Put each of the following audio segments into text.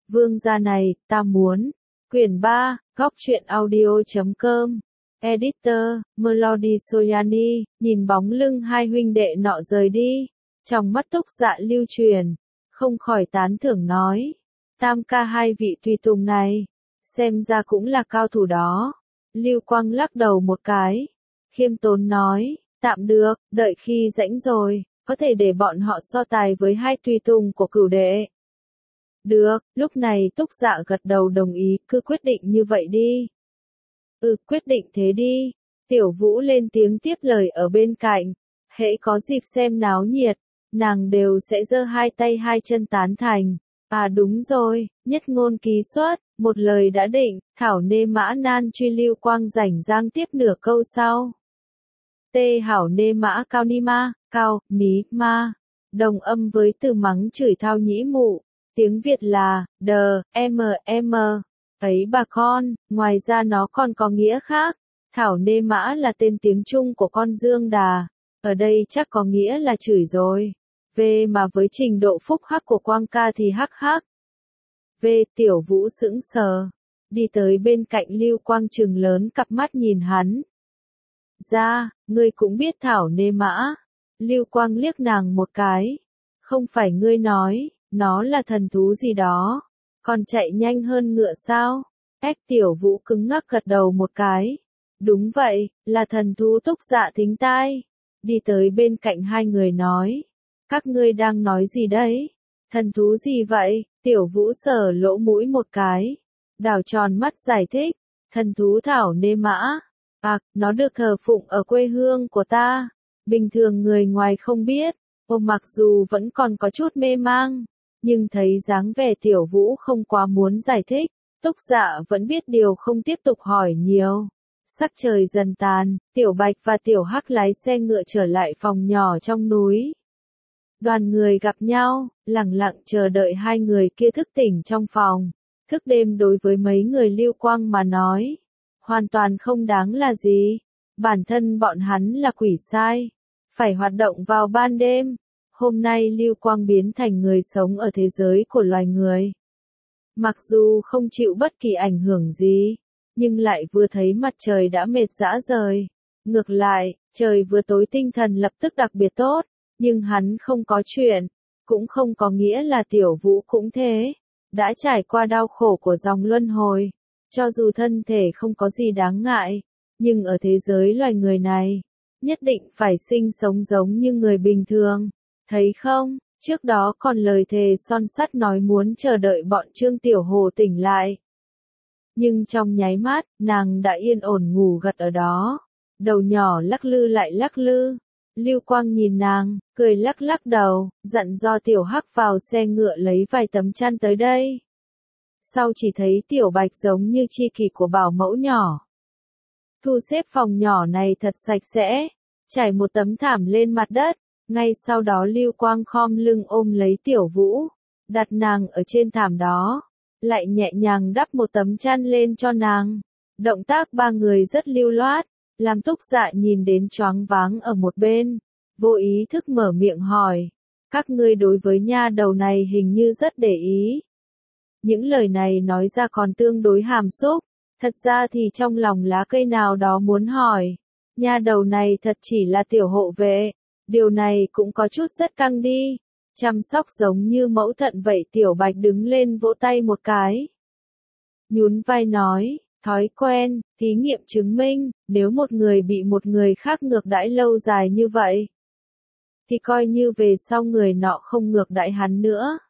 Vương gia này, ta muốn. Quyển 3, góc truyện audio.com. Editor, Melody Soyani, nhìn bóng lưng hai huynh đệ nọ rời đi. Trong mắt Túc Dạ lưu truyền, không khỏi tán thưởng nói. Tam ca hai vị tùy tùng này, xem ra cũng là cao thủ đó. Lưu Quang lắc đầu một cái, khiêm tốn nói, tạm được, đợi khi rảnh rồi, có thể để bọn họ so tài với hai tùy tùng của cửu đệ. Được, lúc này Túc Dạ gật đầu đồng ý, cứ quyết định như vậy đi. Quyết định thế đi. Tiểu Vũ lên tiếng tiếp lời ở bên cạnh. Hễ có dịp xem náo nhiệt, nàng đều sẽ giơ hai tay hai chân tán thành. À đúng rồi, nhất ngôn ký xuất, một lời đã định, thảo nê mã nan truy Lưu Quang rảnh rang tiếp nửa câu sau. Tê hảo nê mã cao ni ma, cao, mí, ma. Đồng âm với từ mắng chửi thao nhĩ mụ. Tiếng Việt là, đờ, m. Ấy bà con, ngoài ra nó còn có nghĩa khác. Thảo nê mã là tên tiếng Trung của con Dương Đà. Ở đây chắc có nghĩa là chửi rồi. Mà với trình độ phúc hắc của Quang ca thì hắc hắc. Tiểu Vũ sững sờ. Đi tới bên cạnh Lưu Quang trừng lớn cặp mắt nhìn hắn. Ra, ngươi cũng biết thảo nê mã. Lưu Quang liếc nàng một cái. Không phải ngươi nói, nó là thần thú gì đó. Còn chạy nhanh hơn ngựa sao? Tiểu Vũ cứng ngắc gật đầu một cái. Đúng vậy, là thần thú. Túc Dạ thính tai. Đi tới bên cạnh hai người nói. Các ngươi đang nói gì đấy? Thần thú gì vậy? Tiểu Vũ sờ lỗ mũi một cái. Đảo tròn mắt giải thích. Thần thú thảo nê mã. Nó được thờ phụng ở quê hương của ta. Bình thường người ngoài không biết. Mặc dù vẫn còn có chút mê mang. Nhưng thấy dáng vẻ Tiểu Vũ không quá muốn giải thích. Túc Dạ vẫn biết điều không tiếp tục hỏi nhiều. Sắc trời dần tàn, Tiểu Bạch và Tiểu Hắc lái xe ngựa trở lại phòng nhỏ trong núi. Đoàn người gặp nhau, lặng lặng chờ đợi hai người kia thức tỉnh trong phòng. Thức đêm đối với mấy người Lưu Quang mà nói, hoàn toàn không đáng là gì. Bản thân bọn hắn là quỷ sai, phải hoạt động vào ban đêm. Hôm nay Lưu Quang biến thành người sống ở thế giới của loài người. Mặc dù không chịu bất kỳ ảnh hưởng gì, nhưng lại vừa thấy mặt trời đã mệt rã rời. Ngược lại, trời vừa tối tinh thần lập tức đặc biệt tốt. Nhưng hắn không có chuyện, cũng không có nghĩa là Tiểu Vũ cũng thế. Đã trải qua đau khổ của dòng luân hồi, cho dù thân thể không có gì đáng ngại, nhưng ở thế giới loài người này, nhất định phải sinh sống giống như người bình thường. Thấy không, trước đó còn lời thề son sắt nói muốn chờ đợi bọn Trương Tiểu Hồ tỉnh lại. Nhưng trong nháy mắt, nàng đã yên ổn ngủ gật ở đó, đầu nhỏ lắc lư lại lắc lư. Lưu Quang nhìn nàng, cười lắc lắc đầu, dặn do Tiểu Hắc vào xe ngựa lấy vài tấm chăn tới đây. Sau chỉ thấy Tiểu Bạch giống như chi kỷ của bảo mẫu nhỏ. Thu xếp phòng nhỏ này thật sạch sẽ, trải một tấm thảm lên mặt đất, ngay sau đó Lưu Quang khom lưng ôm lấy Tiểu Vũ, đặt nàng ở trên thảm đó, lại nhẹ nhàng đắp một tấm chăn lên cho nàng. Động tác ba người rất lưu loát. Làm Túc Dạ nhìn đến choáng váng ở một bên, vô ý thức mở miệng hỏi, các ngươi đối với nha đầu này hình như rất để ý. Những lời này nói ra còn tương đối hàm xúc, thật ra thì trong lòng lá cây nào đó muốn hỏi, nha đầu này thật chỉ là tiểu hộ vệ, điều này cũng có chút rất căng đi, chăm sóc giống như mẫu thận vậy. Tiểu Bạch đứng lên vỗ tay một cái, nhún vai nói. Thói quen, thí nghiệm chứng minh, nếu một người bị một người khác ngược đãi lâu dài như vậy, thì coi như về sau người nọ không ngược đãi hắn nữa,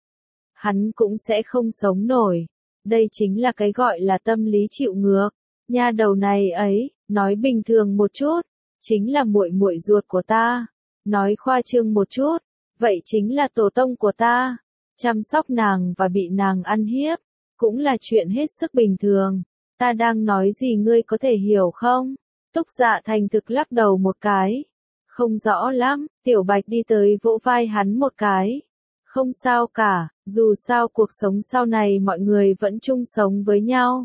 hắn cũng sẽ không sống nổi. Đây chính là cái gọi là tâm lý chịu ngược. Nha đầu này ấy, nói bình thường một chút, chính là muội muội ruột của ta. Nói khoa trương một chút, vậy chính là tổ tông của ta. Chăm sóc nàng và bị nàng ăn hiếp, cũng là chuyện hết sức bình thường. Ta đang nói gì ngươi có thể hiểu không? Túc Dạ thành thực lắc đầu một cái. Không rõ lắm. Tiểu Bạch đi tới vỗ vai hắn một cái. Không sao cả, dù sao cuộc sống sau này mọi người vẫn chung sống với nhau.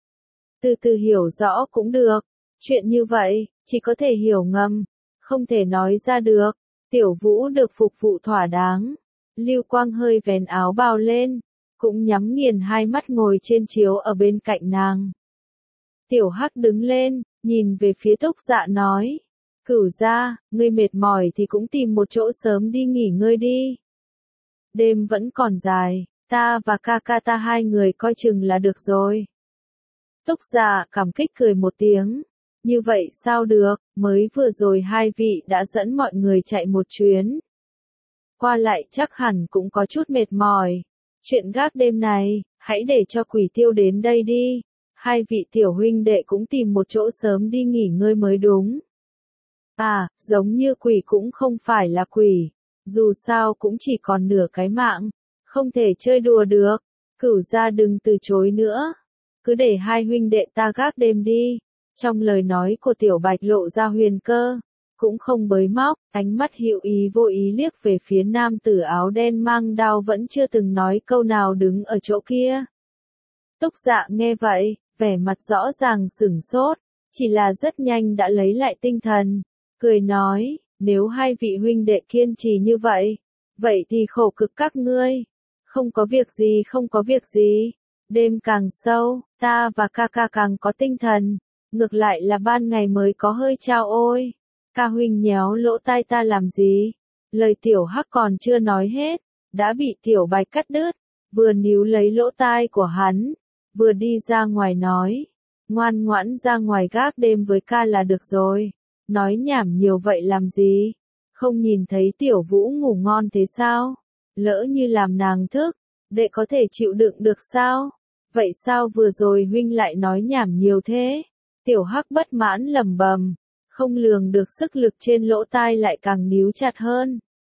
Từ từ hiểu rõ cũng được. Chuyện như vậy, chỉ có thể hiểu ngầm, không thể nói ra được. Tiểu Vũ được phục vụ thỏa đáng. Lưu Quang hơi vén áo bào lên, cũng nhắm nghiền hai mắt ngồi trên chiếu ở bên cạnh nàng. Tiểu Hắc đứng lên, nhìn về phía Túc Dạ nói, Cửu gia, ngươi mệt mỏi thì cũng tìm một chỗ sớm đi nghỉ ngơi đi. Đêm vẫn còn dài, ta và ca ca ta hai người coi chừng là được rồi. Túc Dạ cảm kích cười một tiếng. Như vậy sao được, mới vừa rồi hai vị đã dẫn mọi người chạy một chuyến. Qua lại chắc hẳn cũng có chút mệt mỏi. Chuyện gác đêm này, hãy để cho Quỷ Tiêu đến đây đi. Hai vị tiểu huynh đệ cũng tìm một chỗ sớm đi nghỉ ngơi mới đúng. À, giống như quỷ cũng không phải là quỷ. Dù sao cũng chỉ còn nửa cái mạng. Không thể chơi đùa được. Cửu gia đừng từ chối nữa. Cứ để hai huynh đệ ta gác đêm đi. Trong lời nói của Tiểu Bạch lộ ra huyền cơ. Cũng không bới móc, ánh mắt hữu ý vô ý liếc về phía nam tử áo đen mang đao vẫn chưa từng nói câu nào đứng ở chỗ kia. Túc Dạ nghe vậy, vẻ mặt rõ ràng sửng sốt, chỉ là rất nhanh đã lấy lại tinh thần, cười nói, nếu hai vị huynh đệ kiên trì như vậy, vậy thì khổ cực các ngươi. Không có việc gì, không có việc gì. Đêm càng sâu, ta và ca ca càng có tinh thần, ngược lại là ban ngày mới có hơi trao ôi. Ca huynh nhéo lỗ tai ta làm gì? Lời Tiểu Hắc còn chưa nói hết, đã bị Tiểu Bạch cắt đứt, vừa níu lấy lỗ tai của hắn, vừa đi ra ngoài nói, ngoan ngoãn ra ngoài gác đêm với ca là được rồi, nói nhảm nhiều vậy làm gì? Không nhìn thấy Tiểu Vũ ngủ ngon thế sao? Lỡ như làm nàng thức, đệ có thể chịu đựng được sao? Vậy sao vừa rồi huynh lại nói nhảm nhiều thế? Tiểu Hắc bất mãn lẩm bẩm. Không lường được sức lực trên lỗ tai lại càng níu chặt hơn.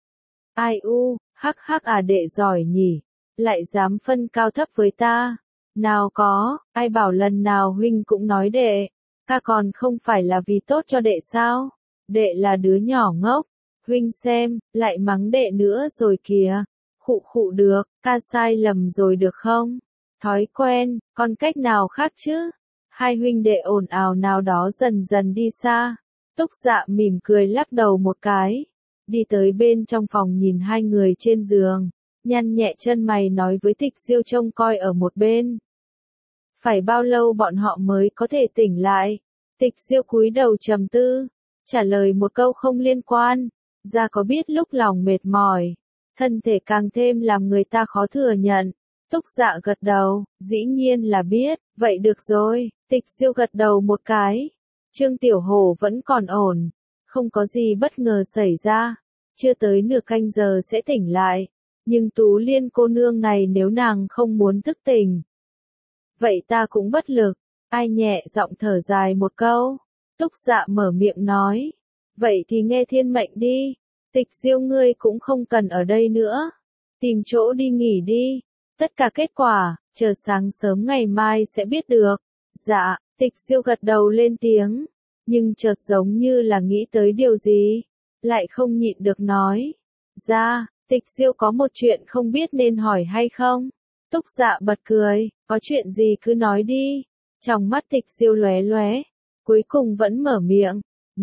Ai u, hắc hắc à đệ giỏi nhỉ, lại dám phân cao thấp với ta. Nào có, ai bảo lần nào huynh cũng nói đệ, ca còn không phải là vì tốt cho đệ sao? Đệ là đứa nhỏ ngốc, huynh xem, lại mắng đệ nữa rồi kìa. Khụ khụ được, ca sai lầm rồi được không? Thói quen, còn cách nào khác chứ? Hai huynh đệ ồn ào nào đó dần dần đi xa. Túc Dạ mỉm cười lắc đầu một cái, đi tới bên trong phòng nhìn hai người trên giường, nhăn nhẹ chân mày nói với Tịch Diêu trông coi ở một bên. Phải bao lâu bọn họ mới có thể tỉnh lại? Tịch Diêu cúi đầu trầm tư, trả lời một câu không liên quan, ra có biết lúc lòng mệt mỏi, thân thể càng thêm làm người ta khó thừa nhận. Túc Dạ gật đầu, dĩ nhiên là biết, vậy được rồi, Tịch Diêu gật đầu một cái. Trương Tiểu Hổ vẫn còn ổn, không có gì bất ngờ xảy ra, chưa tới nửa canh giờ sẽ tỉnh lại, nhưng Tú Liên cô nương này nếu nàng không muốn thức tỉnh, vậy ta cũng bất lực. Ai nhẹ giọng thở dài một câu, Túc Dạ mở miệng nói, vậy thì nghe thiên mệnh đi, Tịch Diêu ngươi cũng không cần ở đây nữa, tìm chỗ đi nghỉ đi, tất cả kết quả, chờ sáng sớm ngày mai sẽ biết được. Dạ. Tịch Diêu gật đầu lên tiếng, nhưng chợt giống như là nghĩ tới điều gì, lại không nhịn được nói. Ra, Tịch Diêu có một chuyện không biết nên hỏi hay không? Túc Dạ bật cười, có chuyện gì cứ nói đi. Trong mắt Tịch Diêu lóe lóe, cuối cùng vẫn mở miệng.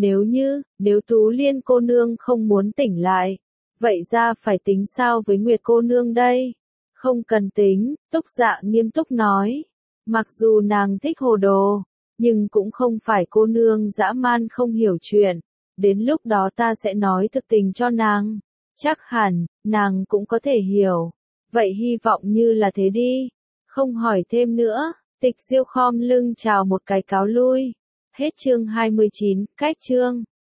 Nếu Tú Liên cô nương không muốn tỉnh lại, vậy ra phải tính sao với Nguyệt cô nương đây? Không cần tính, Túc Dạ nghiêm túc nói. Mặc dù nàng thích hồ đồ, nhưng cũng không phải cô nương dã man không hiểu chuyện. Đến lúc đó ta sẽ nói thực tình cho nàng. Chắc hẳn, nàng cũng có thể hiểu. Vậy hy vọng như là thế đi. Không hỏi thêm nữa, Tịch Diêu khom lưng chào một cái cáo lui. Hết chương 29, cách chương.